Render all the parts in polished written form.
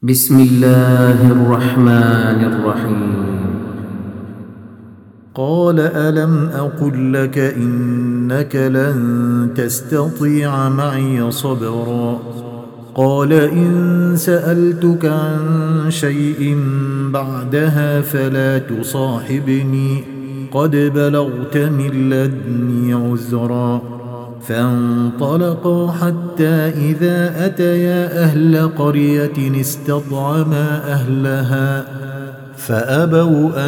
بسم الله الرحمن الرحيم. قال ألم أقل لك إنك لن تستطيع معي صبرا قال إن سألتك عن شيء بعدها فلا تصاحبني قد بلغت من لدني عذرا فانطلقا حتى إذا أتيا أهل قرية استطعما أهلها فأبوا أن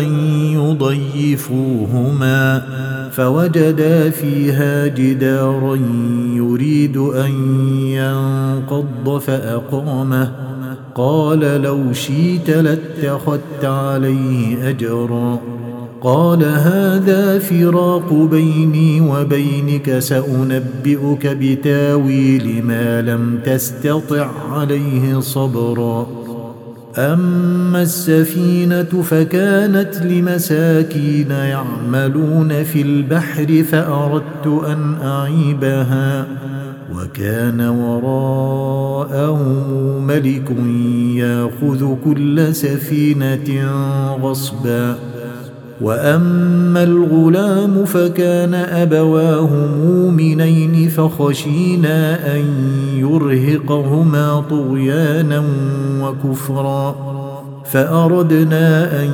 يضيفوهما فوجدا فيها جدارا يريد أن ينقض فأقامه قال لو شئت لاتخذت عليه أجرا قال هذا فراق بيني وبينك سأنبئك بتاويل ما لم تستطع عليه صبرا أما السفينة فكانت لمساكين يعملون في البحر فأردت أن أعيبها وكان وراءهم ملك يأخذ كل سفينة غصبا وأما الغلام فكان أبواه مؤمنين فخشينا أن يرهقهما طغيانا وكفرا فأردنا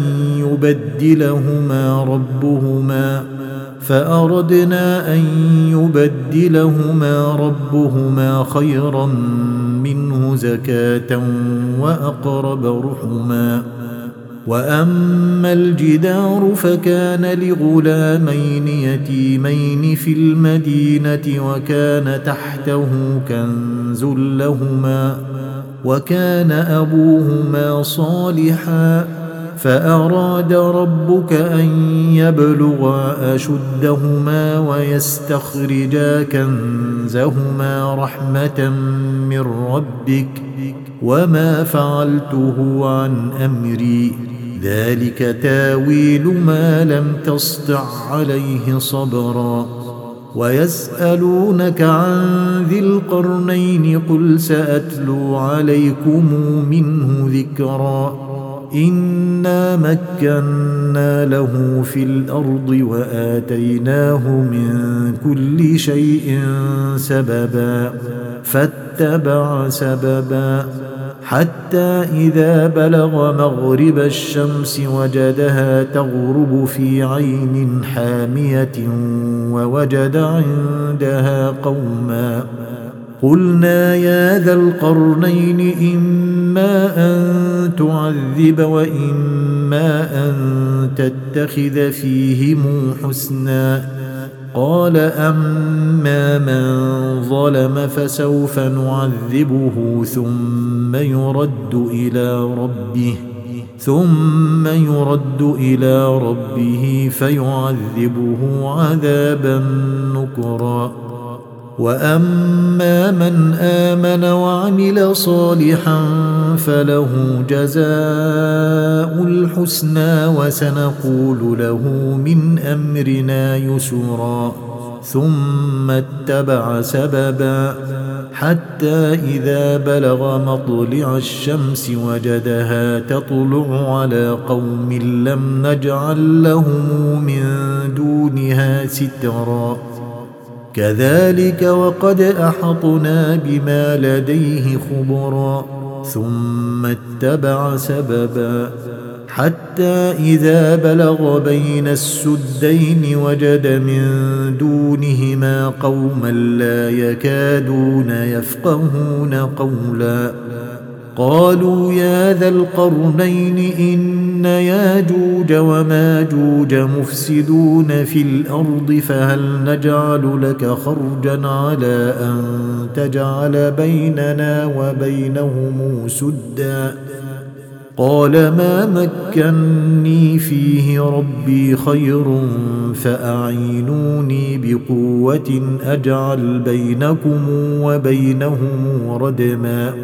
أن يبدلهما ربهما خيرا منه زكاة وأقرب رحما وأما الجدار فكان لغلامين يتيمين في المدينة وكان تحته كنز لهما وكان أبوهما صالحا فأراد ربك أن يبلغا أشدهما ويستخرجا كنزهما رحمة من ربك وما فعلته عن أمري ذلك تاويل ما لم تسطع عليه صبرا ويسألونك عن ذي القرنين قل سأتلو عليكم منه ذكرا إنا مكنا له في الأرض وآتيناه من كل شيء سببا فاتبع سببا حتى إذا بلغ مغرب الشمس وجدها تغرب في عين حامية ووجد عندها قوما قلنا يا ذا القرنين إما أن تعذب وإما أن تتخذ فيهم حسنا قال أما من ظلم فسوف نعذبه ثم يرد إلى ربه فيعذبه عذابا نكرا وأما من آمن وعمل صالحا فله جزاء الحسنى وسنقول له من أمرنا يسرا ثم اتبع سببا حتى إذا بلغ مطلع الشمس وجدها تطلع على قوم لم نجعل لهم من دونها سترا كذلك وقد أحطنا بما لديه خبرا ثم اتبع سببا حتى إذا بلغ بين السدين وجد من دونهما قوما لا يكادون يفقهون قولا قالوا يا ذا القرنين إن ياجوج وماجوج مفسدون في الأرض فهل نجعل لك خرجا على أن تجعل بيننا وبينهم سدا قال ما مكني فيه ربي خير فأعينوني بقوة أجعل بينكم وبينهم ردما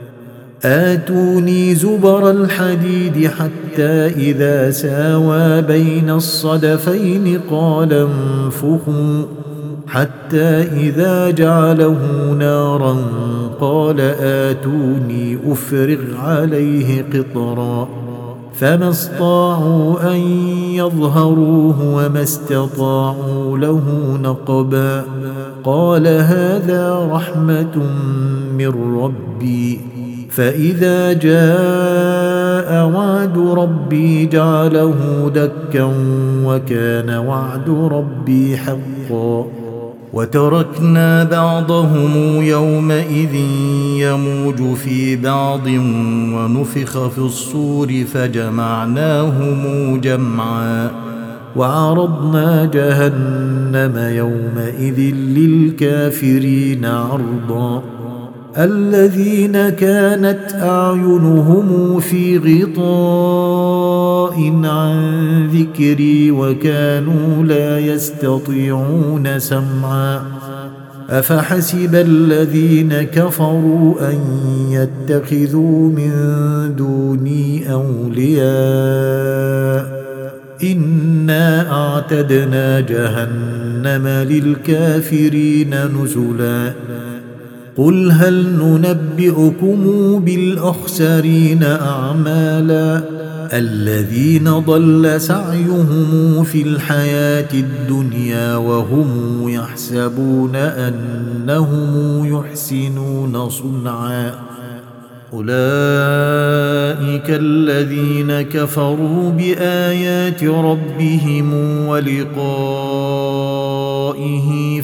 آتوني زبر الحديد حتى إذا ساوى بين الصدفين قال انفخوا حتى إذا جعله نارا قال آتوني أفرغ عليه قطرا فما استطاعوا أن يظهروه وما استطاعوا له نقبا قال هذا رحمة من ربي فإذا جاء وعد ربي جعله دكا وكان وعد ربي حقا وتركنا بعضهم يومئذ يموج في بعض ونفخ في الصور فجمعناهم جمعا وعرضنا جهنم يومئذ للكافرين عرضا الذين كانت أعينهم في غطاء عن ذكري وكانوا لا يستطيعون سمعا أفحسب الذين كفروا أن يتخذوا من دوني أولياء إنا أعتدنا جهنم للكافرين نزلا قل هل ننبئكم بالأخسرين أعمالا الذين ضل سعيهم في الحياة الدنيا وهم يحسبون أنهم يحسنون صنعا أولئك الذين كفروا بآيات ربهم ولقائه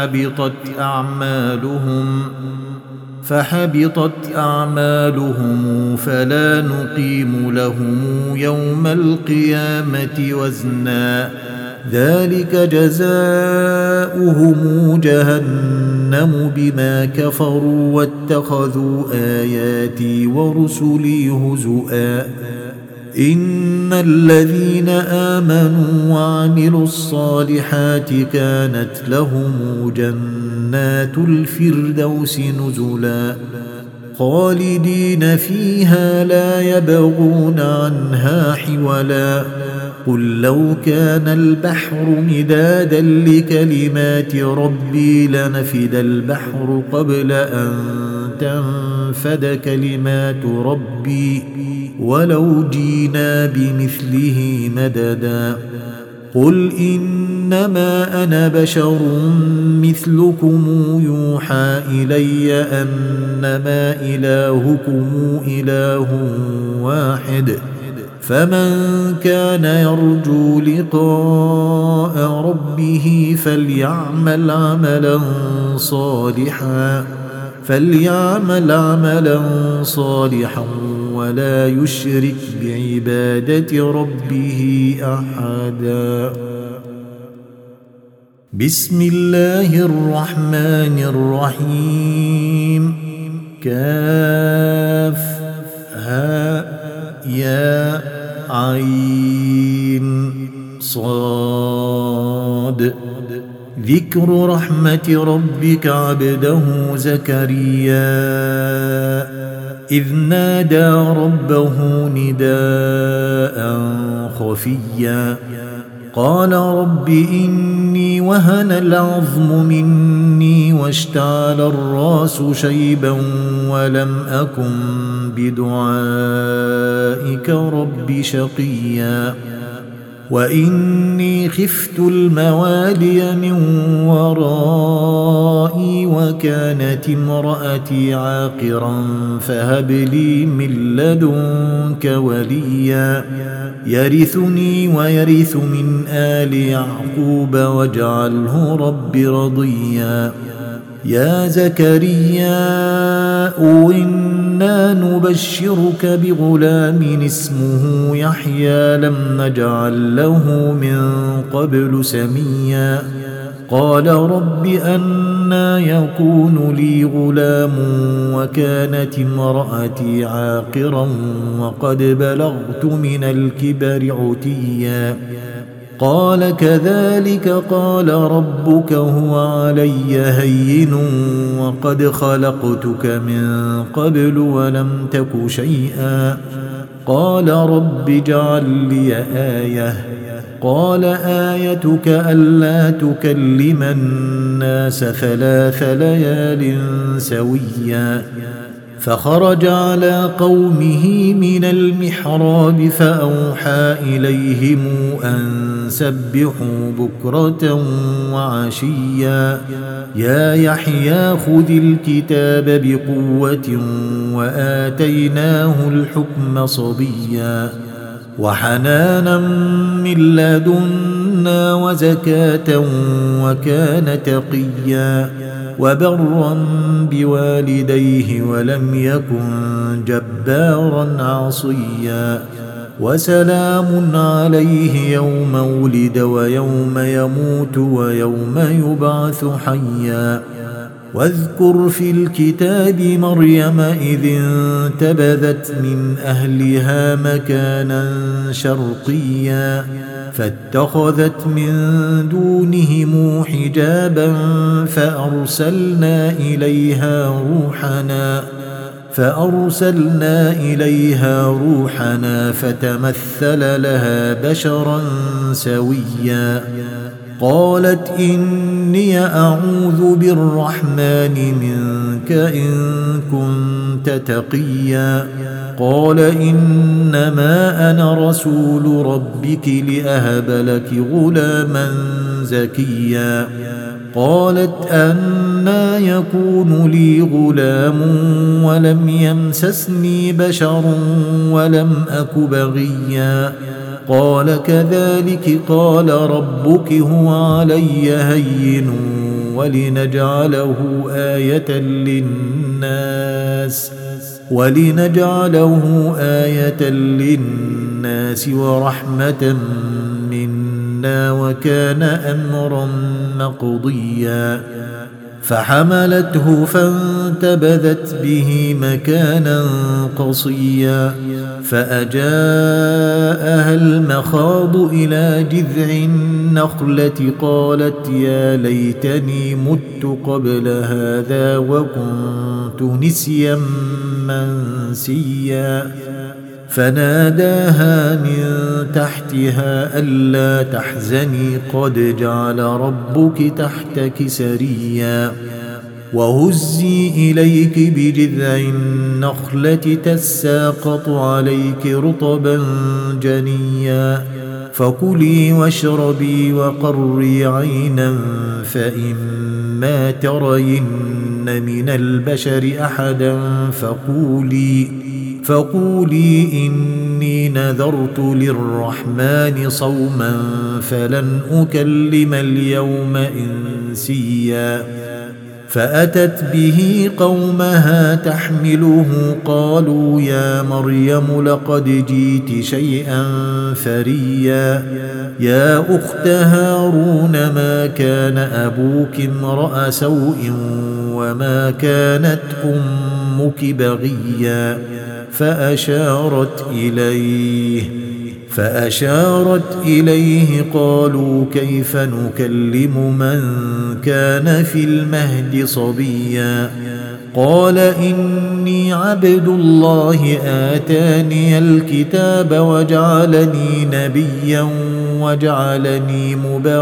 فحبطت أعمالهم فلا نقيم لهم يوم القيامة وزنا ذلك جزاؤهم جهنم بما كفروا واتخذوا آياتي ورسلي هزؤا إن الذين آمنوا وعملوا الصالحات كانت لهم جنات الفردوس نزلا خالدين فيها لا يبغون عنها حولا قل لو كان البحر مدادا لكلمات ربي لنفد البحر قبل أن تنفد كلمات ربي ولو جينا بمثله مددا قل إنما أنا بشر مثلكم يوحى إلي أنما إلهكم إله واحد فمن كان يرجو لقاء ربه فليعمل عملا صالحا ولا يشرك بعبادة ربه أحدا بسم الله الرحمن الرحيم كاف ها يا عين صاد ذكر رحمة ربك عبده زكريا إذ نادى ربه نداء خفيا قال رب إني وهن العظم مني واشتعل الراس شيبا ولم أكن بدعائك رب شقيا وإني خفت الموالي من ورائي وكانت امرأتي عاقرا فهب لي من لدنك وليا يرثني ويرث من آل يعقوب واجعله رب رضيا يا زكريا إنا نبشرك بغلام اسمه يحيى لم نجعل له من قبل سميا قال رب أنى يكون لي غلام وكانت امرأتي عاقرا وقد بلغت من الكبر عتيا قال كذلك قال ربك هو علي هين وقد خلقتك من قبل ولم تك شيئا قال رب اجعل لي آية قال آيتك ألا تكلم الناس 3 ليال سويا فخرج على قومه من المحراب فأوحى إليهم أن سبحوا بكرة وعشيا يا يحيى خذ الكتاب بقوة وآتيناه الحكم صبيا وحنانا من لدنا وزكاة وكان تقيا وبرا بوالديه ولم يكن جبارا عصيا وسلام عليه يوم ولد ويوم يموت ويوم يبعث حيا واذكر في الكتاب مريم إذ انتبذت من أهلها مكانا شرقيا فاتخذت من دونهم حجابا فأرسلنا إليها روحنا فتمثل لها بشرا سويا قالت إني أعوذ بالرحمن منك إن كنت تقيا قال إنما أنا رسول ربك لأهب لك غلاما زكيا قالت أنى يكون لي غلام ولم يمسسني بشر ولم أك بغيا قال كذلك قال ربك هو علي هين ولنجعله آية للناس ورحمة منا وكان أمرا مقضيا فحملته فانتبذت به مكانا قصيا فأجاءها المخاض إلى جذع النخلة قالت يا ليتني مت قبل هذا وكنت نسيا منسيا فناداها من تحتها ألا تحزني قد جعل ربك تحتك سريا وهزي إليك بجذع النخلة تساقط عليك رطبا جنيا فكلي واشربي وقري عينا فإما ترين من البشر أحدا فقولي إني نذرت للرحمن صوما فلن أكلم اليوم إنسيا فأتت به قومها تحمله قالوا يا مريم لقد جئت شيئا فريا يا أخت هارون ما كان أبوك امرأ سوء وما كانت أمك بغيا فأشارت إليه قالوا كيف نكلم من كان في المهد صبيا قال إني عبد الله آتاني الكتاب وجعلني نبيا وجعلني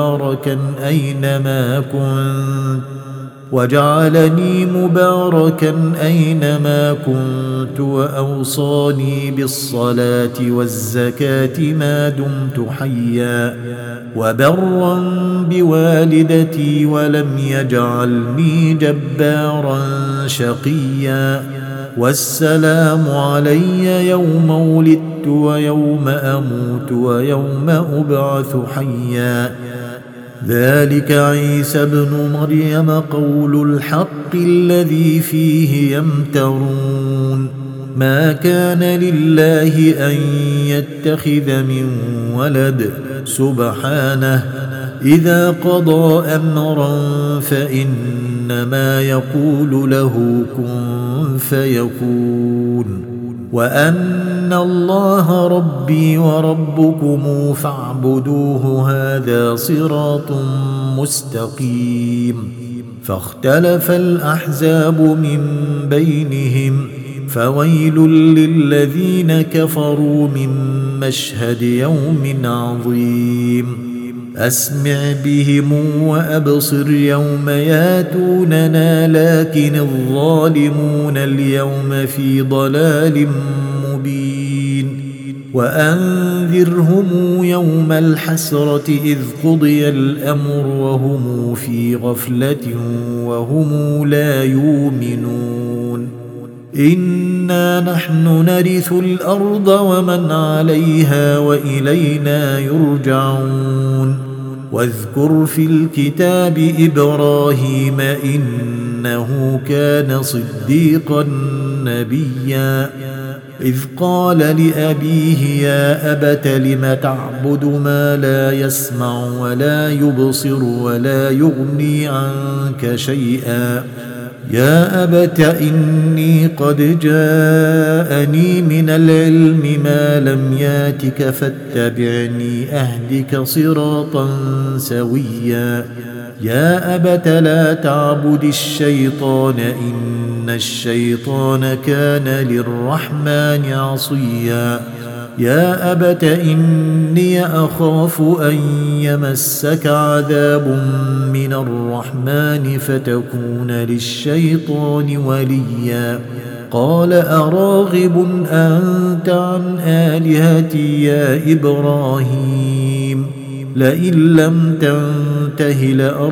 مباركا أينما كنت وأوصاني بالصلاة والزكاة ما دمت حيا وبرا بوالدتي ولم يجعلني جبارا شقيا والسلام علي يوم ولدت ويوم أموت ويوم أبعث حيا ذلك عيسى ابن مريم قول الحق الذي فيه يمترون ما كان لله أن يتخذ من ولد سبحانه إذا قضى أمرا فإنما يقول له كن فيكون وأن الله ربي وربكم فاعبدوه هذا صراط مستقيم فاختلف الأحزاب من بينهم فويل للذين كفروا من مشهد يوم عظيم أسمع بهم وأبصر يوم ياتوننا لكن الظالمون اليوم في ضلال مبين وأنذرهم يوم الحسرة إذ قضي الأمر وهم في غفلة وهم لا يؤمنون إنا نحن نرث الأرض ومن عليها وإلينا يرجعون واذكر في الكتاب إبراهيم إنه كان صديقا نبيا إذ قال لأبيه يا أبت لم تعبد ما لا يسمع ولا يبصر ولا يغني عنك شيئا يا أبت إني قد جاءني من العلم ما لم ياتك فاتبعني أهدك صراطا سويا يا أبت لا تعبد الشيطان إن الشيطان كان للرحمن عصيا يا أبت إني أخاف أن يمسك عذاب من الرحمن فتكون للشيطان وليا قال أراغب أنت عن آلهتي يا إبراهيم لئن لم تنته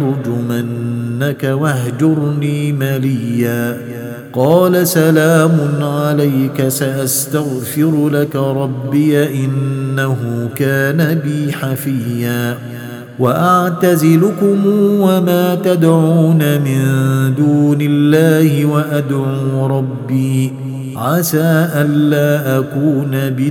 لأرجمنك واهجرني مليا قال سلام عليك سأستغفر لك ربي إنه كان بي حفيا وأعتزلكم وما تدعون من دون الله وأدعو ربي عسى ألا أكون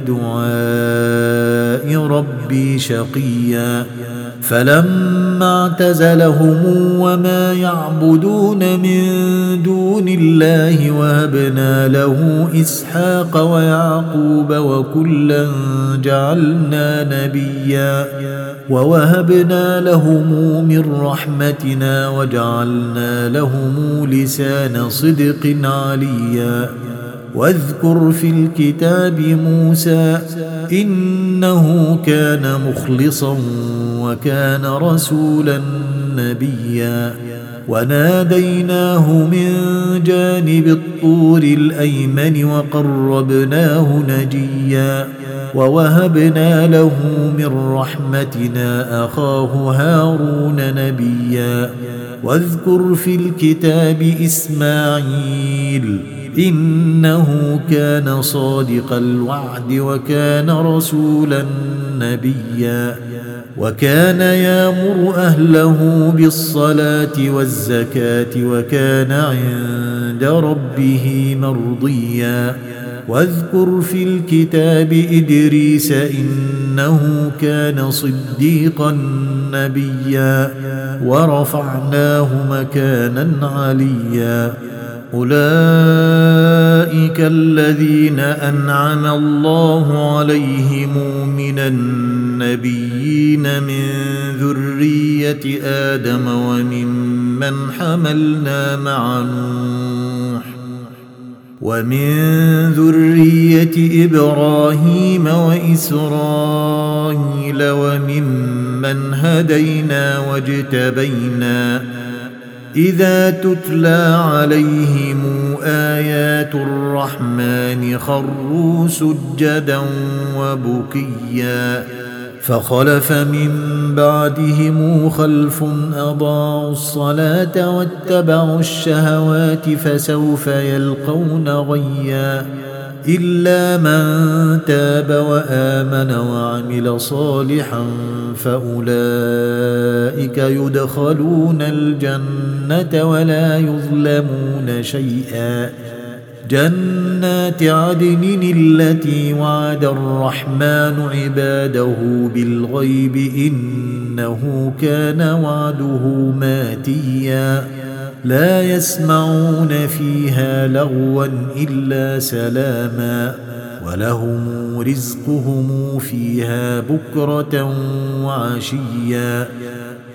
بدعاء ربي شقيا فلما اعتزلهم وما يعبدون من دون الله وهبنا له إسحاق ويعقوب وكلا جعلنا نبيا ووهبنا لهم من رحمتنا وجعلنا لهم لسان صدق عليا واذكر في الكتاب موسى إنه كان مخلصا وكان رسولا نبيا وناديناه من جانب الطور الأيمن وقربناه نجيا ووهبنا له من رحمتنا أخاه هارون نبيا واذكر في الكتاب إسماعيل إنه كان صادق الوعد وكان رسولا نبيا وكان يأمر أهله بالصلاة والزكاة وكان عند ربه مرضيا واذكر في الكتاب إدريس إنه كان صديقا نبيا ورفعناه مكانا عليا أولئك الذين أنعم الله عليهم من النبيين من ذرية آدم وممن حملنا مع نوح ومن ذرية إبراهيم وإسرائيل وممن هدينا واجتبينا إذا تتلى عليهم آيات الرحمن خروا سجدا وبكيا فخلف من بعدهم خلف أضاعوا الصلاة واتبعوا الشهوات فسوف يلقون غيا إلا من تاب وآمن وعمل صالحا فأولئك يدخلون الجنة ولا يظلمون شيئا جنات عدن التي وعد الرحمن عباده بالغيب إنه كان وعده ماتيا لا يسمعون فيها لغوا إلا سلاما ولهم رزقهم فيها بكرة وعشيا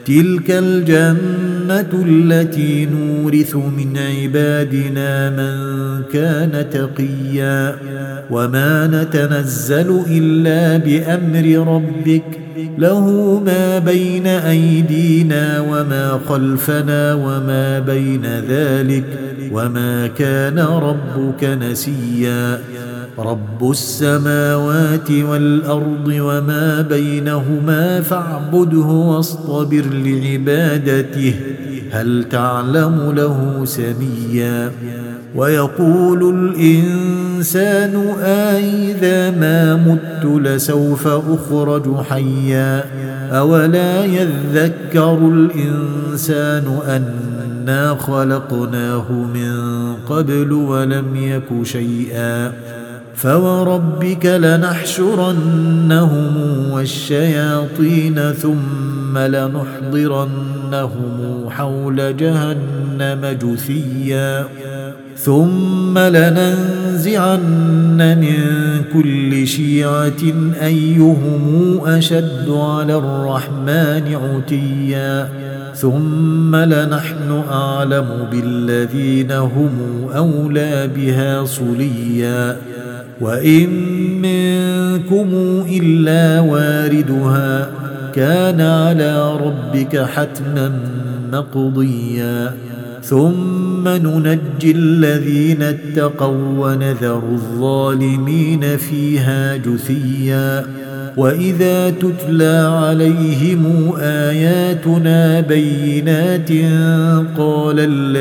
تلك الجنة التي نورث من عبادنا من كان تقيا وما نتنزل إلا بأمر ربك له ما بين أيدينا وما خلفنا وما بين ذلك وما كان ربك نسيا رب السماوات والأرض وما بينهما فاعبده واصطبر لعبادته هل تعلم له سميا ويقول الإنسان أإذا ما مت لسوف أخرج حيا أولا يذكر الإنسان أنا خلقناه من قبل ولم يك شيئا فوربك لنحشرنهم والشياطين ثم لنحضرنهم حول جهنم جثيا ثم لننزعن من كل شيعة أيهم أشد على الرحمن عتيا ثم لنحن أعلم بالذين هم أولى بها صليا وإن منكم إلا واردها كان على ربك حتما مقضيا ثم ننجي الذين اتقوا ونذر الظالمين فيها جثيا وإذا تتلى عليهم آياتنا بينات قال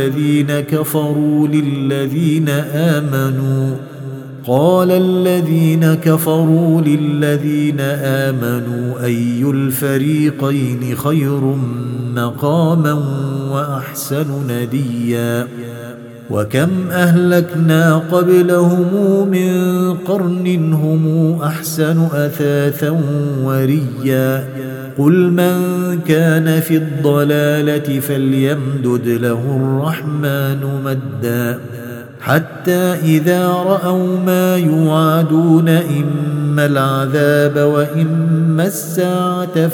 الذين كفروا للذين آمنوا أي الفريقين خير مقاما وأحسن نديا وكم أهلكنا قبلهم من قرن هم أحسن أثاثا وريا قل من كان في الضلالة فليمدد له الرحمن مدا حتى إذا رأوا ما يوعدون إما العذاب وإما الساعة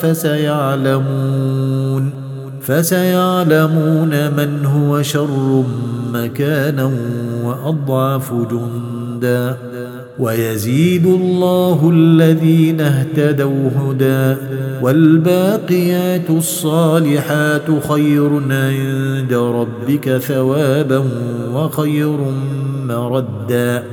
فسيعلمون من هو شر مكانا وأضعف جندا ويزيد الله الذين اهتدوا هدى والباقيات الصالحات خير عند ربك ثوابا وخير مردا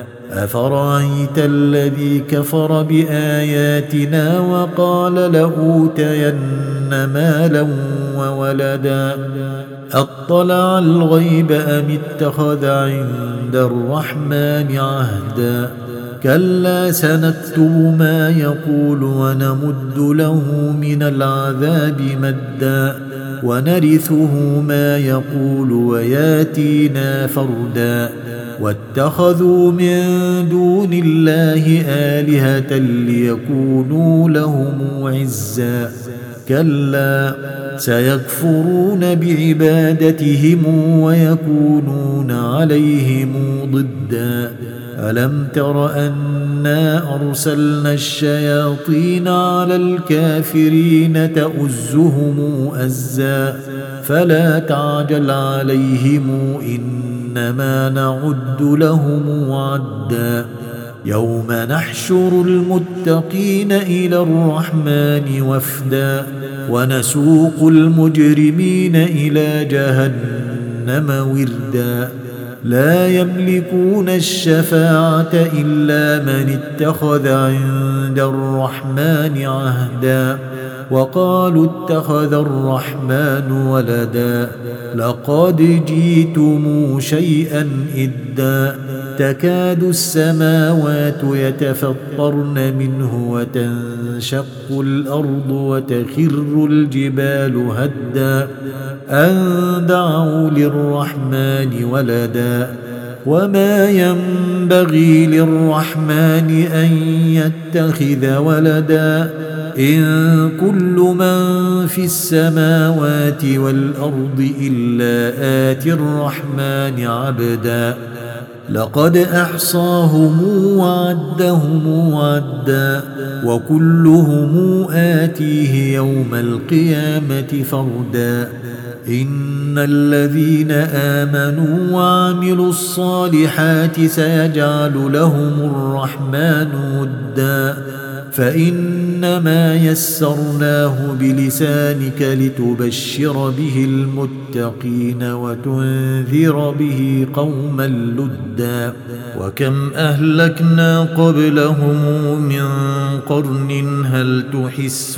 أفرأيت الذي كفر بآياتنا وقال لأوتين مالا وولدا أطلع الغيب أم اتخذ عند الرحمن عهدا كلا سنكتب ما يقول ونمد له من العذاب مدا ونرثه ما يقول وياتينا فردا واتخذوا من دون الله آلهة ليكونوا لهم عزا كلا سيكفرون بعبادتهم ويكونون عليهم ضدا ألم تر أنا أرسلنا الشياطين على الكافرين تؤزهم أزا فلا تعجل عليهم إنما نعد لهم عدا يوم نحشر المتقين إلى الرحمن وفدا ونسوق المجرمين إلى جهنم وردا لا يملكون الشفاعة إلا من اتخذ عند الرحمن عهدا وقالوا اتخذ الرحمن ولدا لقد جئتم شيئا إدا تكاد السماوات يتفطرن منه وتنشق الأرض وتخر الجبال هدا أن دعوا للرحمن ولدا وما ينبغي للرحمن أن يتخذ ولدا إن كل من في السماوات والأرض إلا آتي الرحمن عبدا لقد أحصاهم وعدهم عدا وكلهم آتيه يوم القيامة فردا إن الذين آمنوا وعملوا الصالحات سيجعل لهم الرحمن ودا فإنما يسرناه بلسانك لتبشر به المتقين وتنذر به قوما لدا وكم أهلكنا قبلهم من قرن هل تحس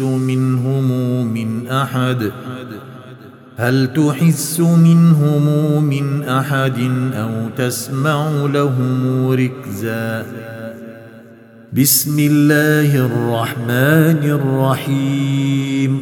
منهم من أحد أو تسمع لهم ركزا بسم الله الرحمن الرحيم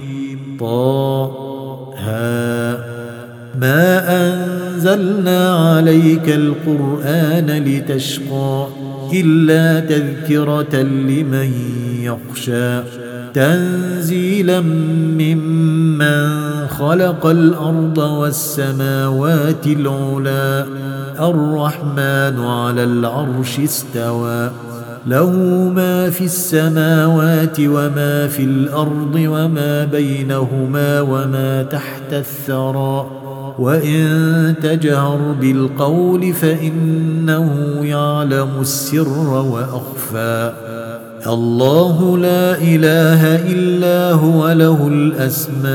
طه ما أنزلنا عليك القرآن لتشقى إلا تذكرة لمن يخشى تنزيلا ممن خلق الأرض والسماوات العلى الرحمن على العرش استوى له ما في السماوات وما في الأرض وما بينهما وما تحت الثرى وإن تجهر بالقول فإنه يعلم السر وأخفى الله لا إله إلا هو له الأسماء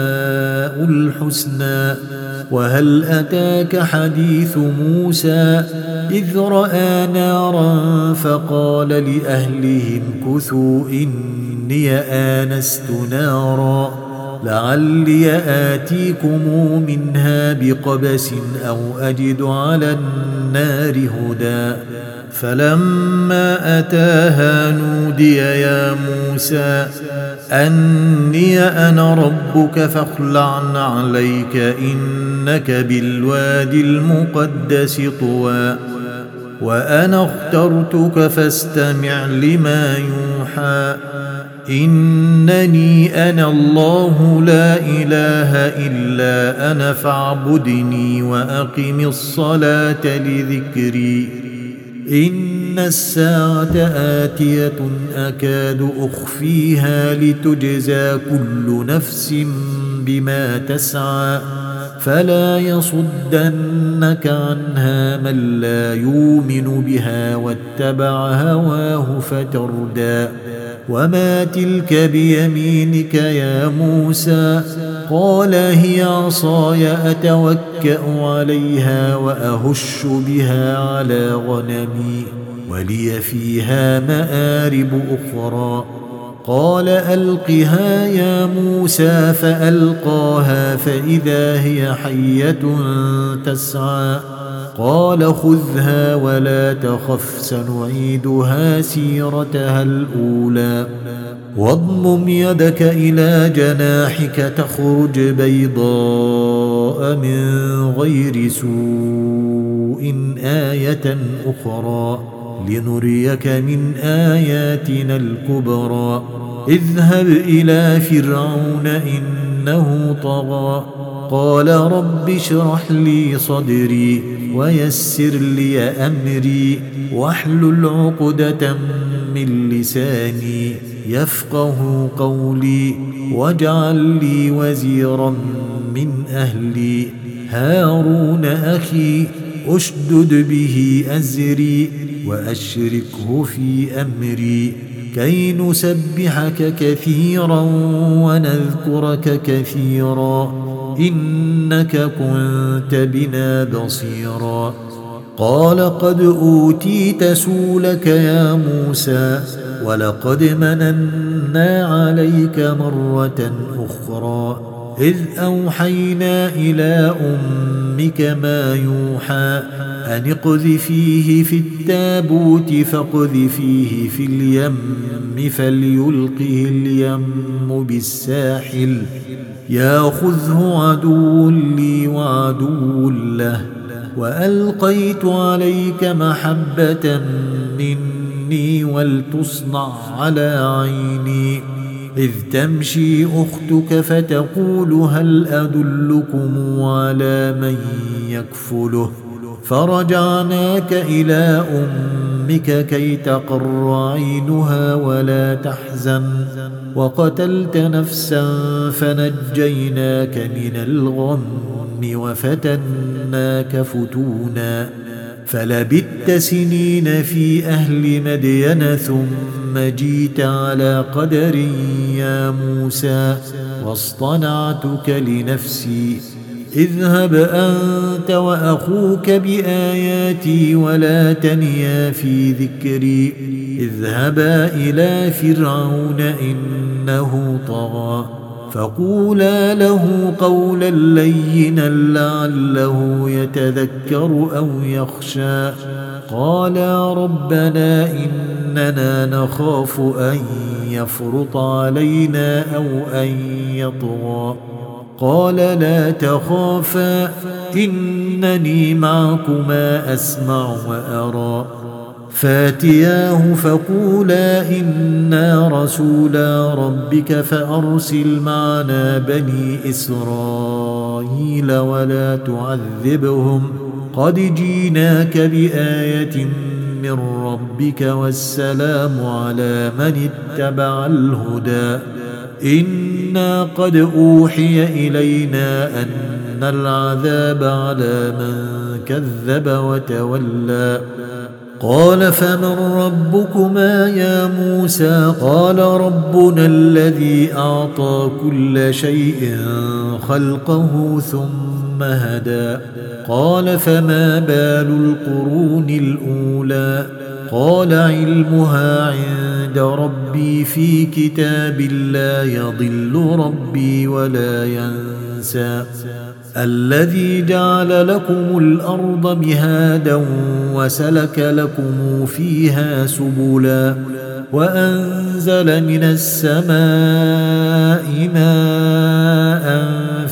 الحسنى وهل أتاك حديث موسى إذ رأى نارا فقال لأهلهم كثوا إني آنست نارا لعلي آتيكم منها بقبس أو أجد على النار هدى فلما أتاها نودي يا موسى أني أنا ربك فاخلع عليك إنك بالوادي المقدس طوى وأنا اخترتك فاستمع لما يوحى إنني أنا الله لا إله إلا أنا فاعبدني وأقم الصلاة لذكري إن الساعة آتية أكاد أخفيها لتجزى كل نفس بما تسعى فلا يصدنك عنها من لا يؤمن بها واتبع هواه فتردى وما تلك بيمينك يا موسى قال هي عصاي أتوكأ عليها وأهش بها على غنمي ولي فيها مآرب أخرى قال ألقها يا موسى فألقاها فإذا هي حية تسعى قال خذها ولا تخف سنعيدها سيرتها الأولى واضمم يدك إلى جناحك تخرج بيضاء من غير سوء آية أخرى لنريك من آياتنا الكبرى اذهب إلى فرعون إنه طغى قال رب اشرح لي صدري ويسر لي أمري واحلل عقدة من لساني يفقه قولي واجعل لي وزيرا من أهلي هارون أخي أشدد به أزري وأشركه في أمري كي نسبحك كثيرا ونذكرك كثيرا إنك كنت بنا بصيرا قال قد أوتيت سؤلك يا موسى ولقد مننا عليك مرة أخرى إذ أوحينا إلى أمك ما يوحى أن اقذفيه في التابوت فاقذفيه في اليم فليلقه اليم بالساحل ياخذه عدو لي وعدو له وألقيت عليك محبة مني ولتصنع على عيني إذ تمشي أختك فتقول هل أدلكم على من يكفله فرجعناك إلى أمك كي تقر عينها ولا تحزن وقتلت نفسا فنجيناك من الغم وفتناك فتونا فلبثت سنين في أهل مدين ثم جيت على قدر يا موسى واصطنعتك لنفسي اذهب أنت وأخوك بآياتي ولا تنيا في ذكري اذهبا إلى فرعون إنه طغى فقولا له قولا لينا لعله يتذكر أو يخشى قالا ربنا إننا نخاف أن يفرط علينا أو أن يطغى قال لا تخافا إنني معكما أسمع وأرى فاتياه فقولا إنا رسولا ربك فأرسل معنا بني إسرائيل ولا تعذبهم قد جيناك بآية من ربك والسلام على من اتبع الهدى إنا قد أوحي إلينا أن العذاب على من كذب وتولى قال فمن ربكما يا موسى قال ربنا الذي أعطى كل شيء خلقه ثم هدى قال فما بال القرون الأولى قال علمها عند ربي في كتاب لا يضل ربي ولا ينسى الذي جعل لكم الأرض مهادا وسلك لكم فيها سبلا وأنزل من السماء ماء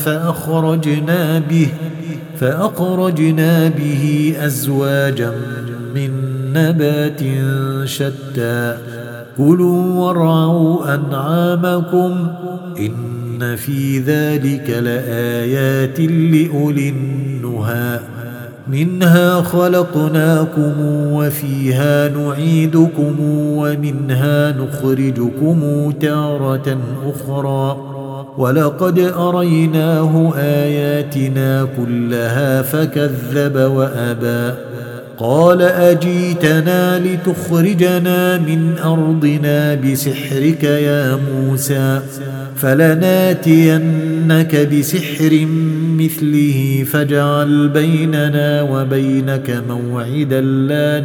فأخرجنا به أزواجا من نبات شتى كلوا وارعوا أنعامكم إن في ذلك لآيات لأولي النهى منها خلقناكم وفيها نعيدكم ومنها نخرجكم تارة أخرى ولقد أريناه آياتنا كلها فكذب وأبى قال أجيتنا لتخرجنا من أرضنا بسحرك يا موسى فلناتينك بسحر مثله فاجعل بيننا وبينك موعدا لا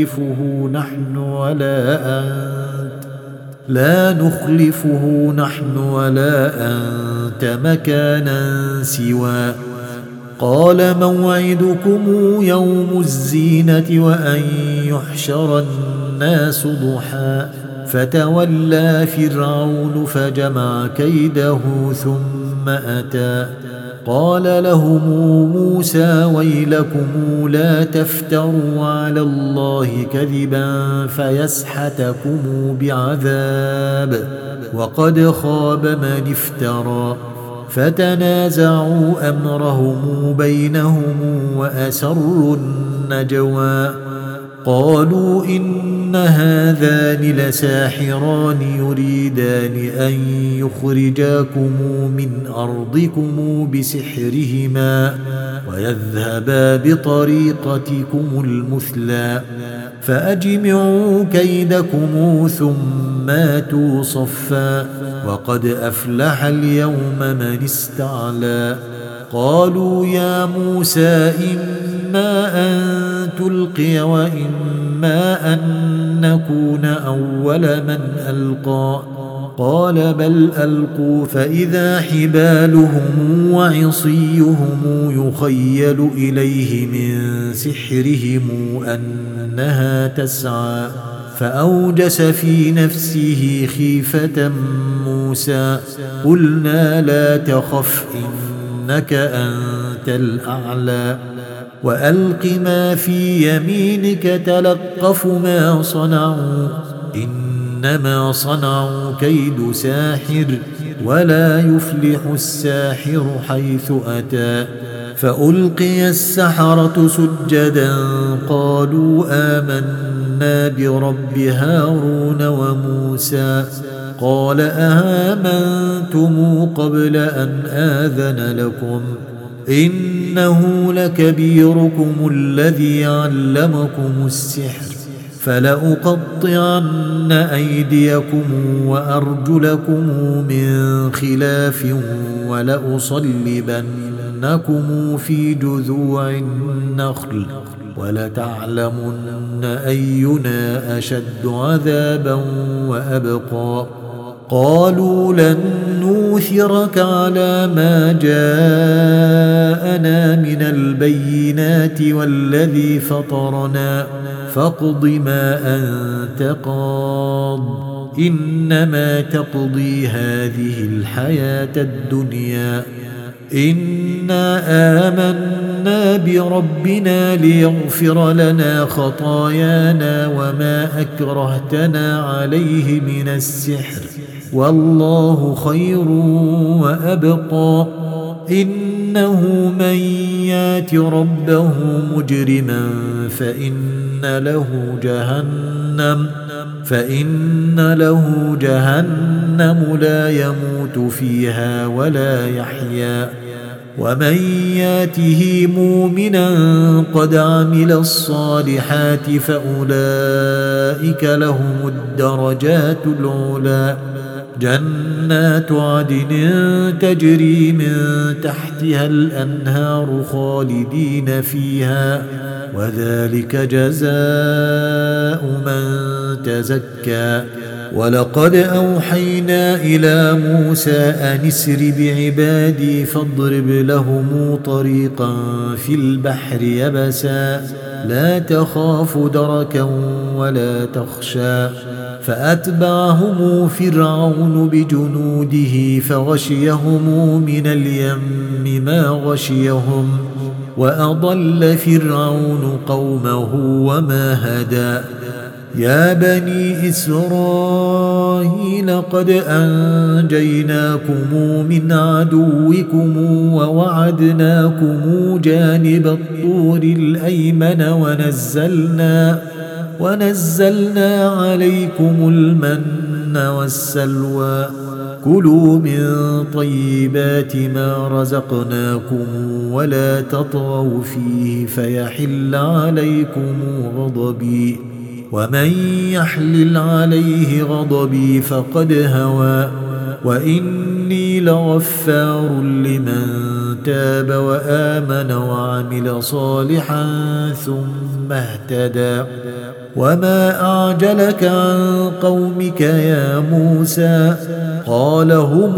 نخلفه نحن ولا أنت مكانا سوى قال موعدكم يوم الزينة وأن يحشر الناس ضحى فتولى فرعون فجمع كيده ثم أتى قال لهم موسى ويلكم لا تفتروا على الله كذبا فيسحتكم بعذاب وقد خاب من افترى فتنازعوا أمرهم بينهم وأسروا النجوى قالوا إن هذان لساحران يريدان أن يخرجاكم من أرضكم بسحرهما ويذهبا بطريقتكم المثلى فأجمعوا كيدكم ثم آتوا صفا وقد أفلح اليوم من استعلى قالوا يا موسى إما أن تلقي وإما أن نكون أول من ألقى قال بل ألقوا فإذا حبالهم وعصيهم يخيل إليه من سحرهم أنها تسعى فأوجس في نفسه خيفة موسى قلنا لا تخف إنك أنت الأعلى وألق ما في يمينك تلقف ما صنعوا إنما صنعوا كيد ساحر ولا يفلح الساحر حيث أتى فألقي السحرة سجدا قالوا آمنا برب هارون وموسى قال آمنتم قبل أن آذن لكم إنه لكبيركم الذي علمكم السحر فلأقطعن أيديكم وأرجلكم من خلاف ولأصلبنكم في جذوع النخل ولتعلمن أينا أشد عذابا وأبقى قالوا لن نوثرك على ما جاءنا من البينات والذي فطرنا فاقض ما أنت قاض إنما تقضي هذه الحياة الدنيا إنا آمنا بربنا ليغفر لنا خطايانا وما أكرهتنا عليه من السحر والله خير وأبقى إنه من يات ربه مجرما فإن له جهنم لا يموت فيها ولا يحيا ومن ياته مؤمنا قد عمل الصالحات فأولئك لهم الدرجات العلى جنات عدن تجري من تحتها الأنهار خالدين فيها وذلك جزاء من تزكى ولقد أوحينا إلى موسى أن اسر بعبادي فاضرب لهم طريقا في البحر يبسا لا تخاف دركا ولا تخشى فأتبعهم فرعون بجنوده فغشيهم من اليم ما غشيهم وأضل فرعون قومه وما هدى يا بني إسرائيل قد أنجيناكم من عدوكم ووعدناكم جانب الطور الأيمن ونزلنا عليكم المن والسلوى كلوا من طيبات ما رزقناكم ولا تطغوا فيه فيحل عليكم غضبي ومن يحلل عليه غضبي فقد هوى وإني لغفار لمن تاب وآمن وعمل صالحا ثم اهتدى وما أعجلك عن قومك يا موسى قال هم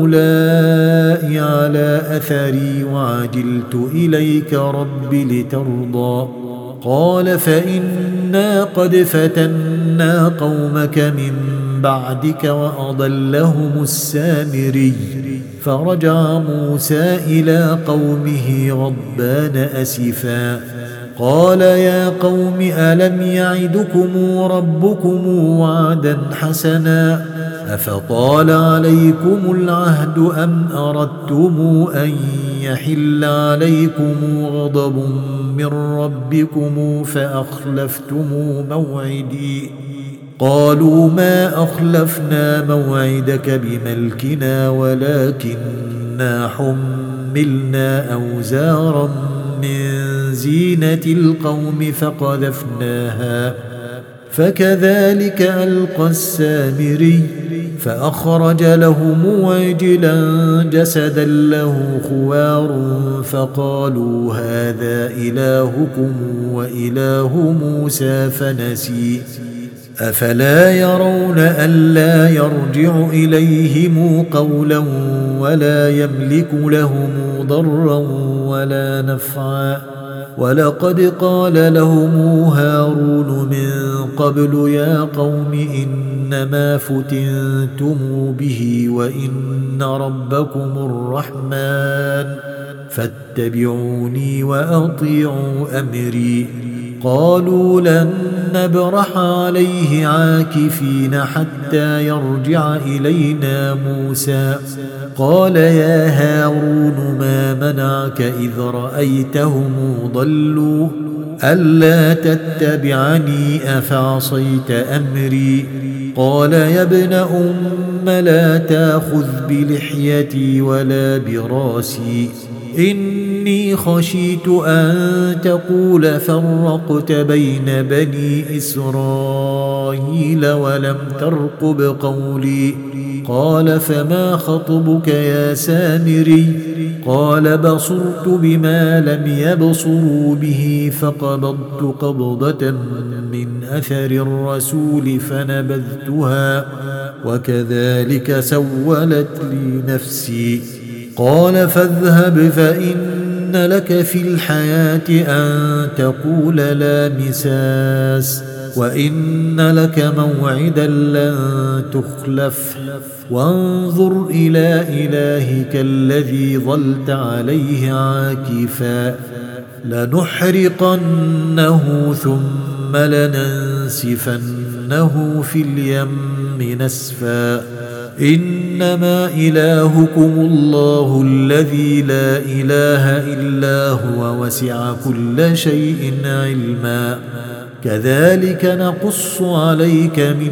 أولئك على أثري وعجلت إليك رب لترضى قال فإنا قد فتنا قومك من بعدك وأضلهم السامري فرجع موسى إلى قومه غضبان أسفا قال يا قوم ألم يعدكم ربكم وعدا حسنا أفطال عليكم العهد أم أردتم أن يحل عليكم غضب من ربكم فأخلفتم موعدي قالوا ما أخلفنا موعدك بملكنا ولكننا حملنا أوزارا من زينة القوم فقذفناها فكذلك ألقى السامري فأخرج لهم عجلا جسدا له خوار فقالوا هذا إلهكم وإله موسى فنسي أفلا يرون ألا يرجع إليهم قولا ولا يملك لهم ضرا ولا نفعا ولقد قال لهم هارون من قبل يا قوم إنما فتنتم به وإن ربكم الرحمن فاتبعوني وأطيعوا أمري قالوا لن نبرح عليه عاكفين حتى يرجع إلينا موسى. قال يا هارون ما منعك إذ رأيتهم ضلوا ألا تتبعني أفعصيت أمري؟ قال يا ابن أم لا تأخذ بلحيتي ولا براسي إني خشيت أن تقول فرقت بين بني إسرائيل ولم ترقب قولي. قال فما خطبك يا سامري؟ قال بصرت بما لم يبصروا به فقبضت قبضة من أثر الرسول فنبذتها وكذلك سولت لي نفسي. قال فاذهب فإن لك في الحياة أن تقول لا مساس وإن لك موعدا لن تخلف وانظر إلى إلهك الذي ظلت عليه عاكفا لنحرقنه ثم لننسفنه في اليم نسفا إنما إلهكم الله الذي لا إله إلا هو وسع كل شيء علما كذلك نقص عليك من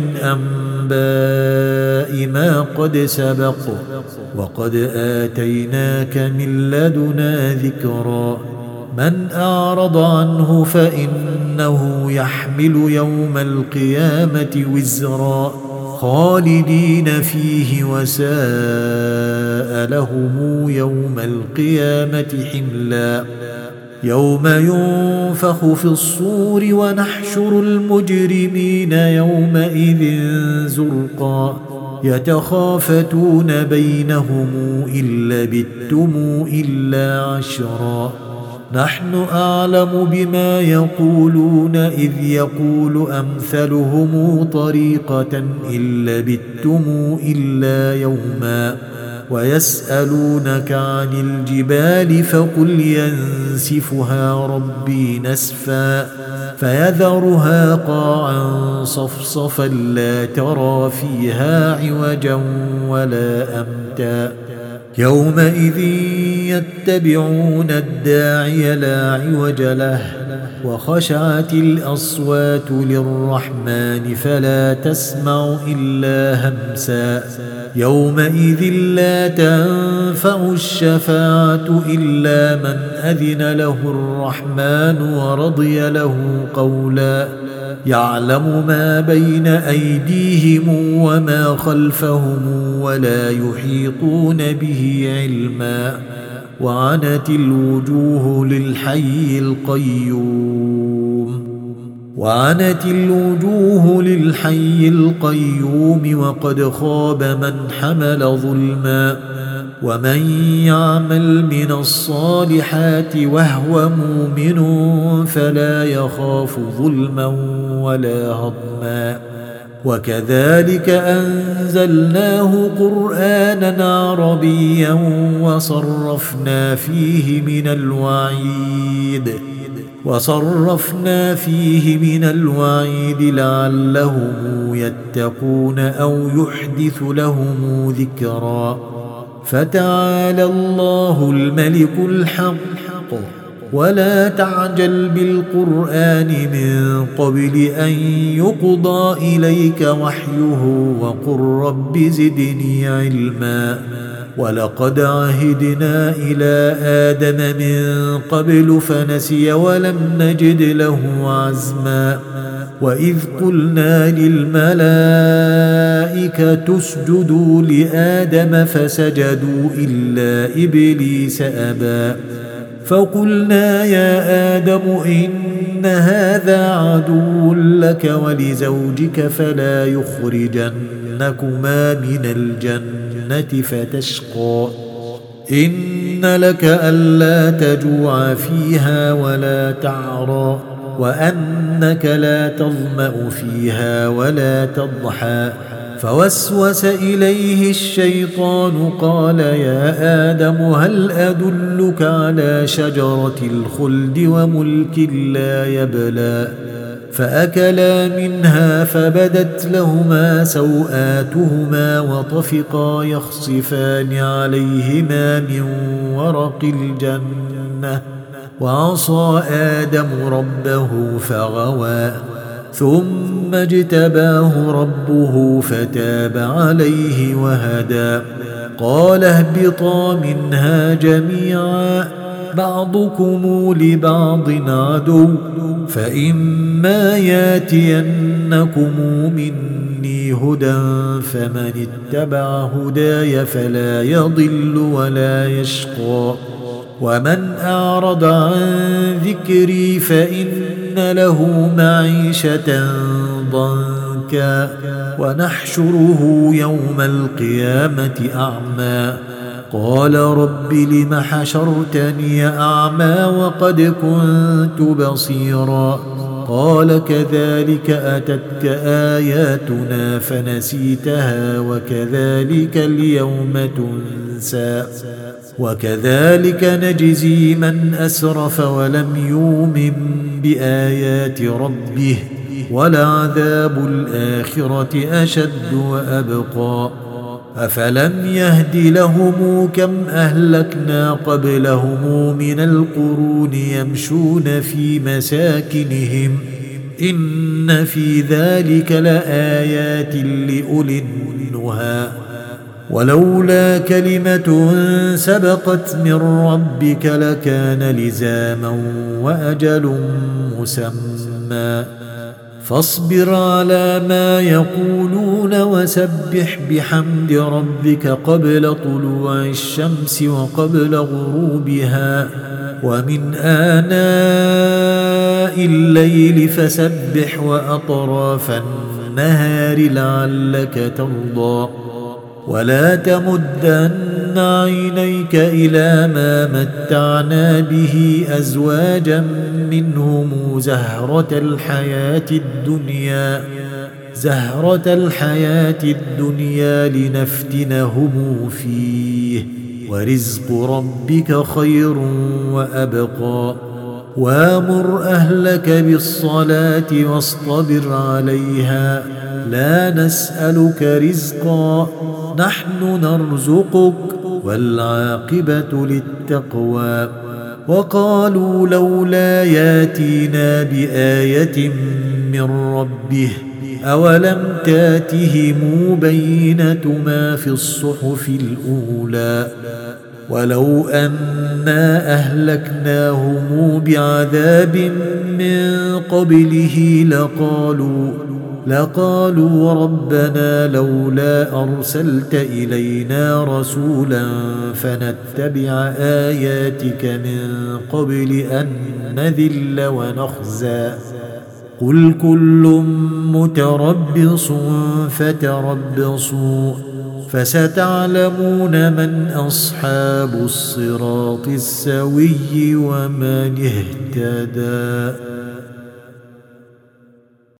أنباء ما قد سبق وقد آتيناك من لدنا ذكرا من أعرض عنه فإنه يحمل يوم القيامة وزرا خالدين فيه وساء لهم يوم القيامة حملا يوم ينفخ في الصور ونحشر المجرمين يومئذ زرقا يتخافتون بينهم إن لبثتم إلا عشرا نحن أعلم بما يقولون إذ يقول أمثلهم طريقة إن لبثتم إلا يوما ويسألونك عن الجبال فقل ينسفها ربي نسفا فيذرها قاعا صفصفا لا ترى فيها عوجا ولا أمتا يومئذ يتبعون الداعي لا عوج له وخشعت الأصوات للرحمن فلا تسمع إلا همسا يومئذ لا تنفع الشفاعة إلا من أذن له الرحمن ورضي له قولا يعلم ما بين أيديهم وما خلفهم ولا يحيطون به علما وعنت الوجوه للحي القيوم وقد خاب من حمل ظلما ومن يعمل من الصالحات وهو مؤمن فلا يخاف ظلما ولا هضما وكذلك أنزلناه قرآنا عربيا وصرفنا فيه من الوعيد لعلهم يتقون أو يحدث لهم ذكرا فتعالى الله الملك الحق ولا تعجل بالقرآن من قبل أن يقضى إليك وحيه وقل رب زدني علما ولقد عهدنا إلى آدم من قبل فنسي ولم نجد له عزما وإذ قلنا للملائكة اسجدوا لآدم فسجدوا إلا إبليس أبى فقلنا يا آدم إن هذا عدو لك ولزوجك فلا يخرجنكما من الجنة فتشقى إن لك ألا تجوع فيها ولا تعرى وأنك لا تظمأ فيها ولا تضحى فوسوس إليه الشيطان قال يا آدم هل أدلك على شجرة الخلد وملك لا يبلى فأكلا منها فبدت لهما سوآتهما وطفقا يخصفان عليهما من ورق الجنة وعصى آدم ربه فغوى ثم اجتباه ربه فتاب عليه وهدى قال اهبطا منها جميعا بعضكم لبعض عدو فإما ياتينكم مني هدى فمن اتبع هداي فلا يضل ولا يشقى ومن أعرض عن ذكري فإن له معيشة ضنكا ونحشره يوم القيامة أعمى قال رب لم حشرتني أعمى وقد كنت بصيرا قال كذلك أتتك آياتنا فنسيتها وكذلك اليوم تنسى وكذلك نجزي من أسرف ولم يؤمن بآيات ربه ولعذاب الآخرة أشد وأبقى أفلم يهد لهم كم أهلكنا قبلهم من القرون يمشون في مساكنهم إن في ذلك لآيات لأولي النهى ولولا كلمة سبقت من ربك لكان لزاما وأجل مسمى فاصبر على ما يقولون وسبح بحمد ربك قبل طلوع الشمس وقبل غروبها ومن آناء الليل فسبح وأطراف النهار لعلك ترضى ولا تمدن عينيك إلى ما متعنا به أزواجا منهم زهرة الحياة الدنيا لنفتنهم فيه ورزق ربك خير وأبقى وامر أهلك بالصلاة واصطبر عليها لا نسألك رزقا نحن نرزقك والعاقبة للتقوى وقالوا لولا ياتينا بآية من ربه أولم تاتهم بينة ما في الصحف الأولى ولو أنا أهلكناهم بعذاب من قبله لقالوا ربنا لولا أرسلت إلينا رسولا فنتبع آياتك من قبل أن نذل ونخزى قل كل متربص فتربصوا فستعلمون من أصحاب الصراط السوي ومن اهتدى.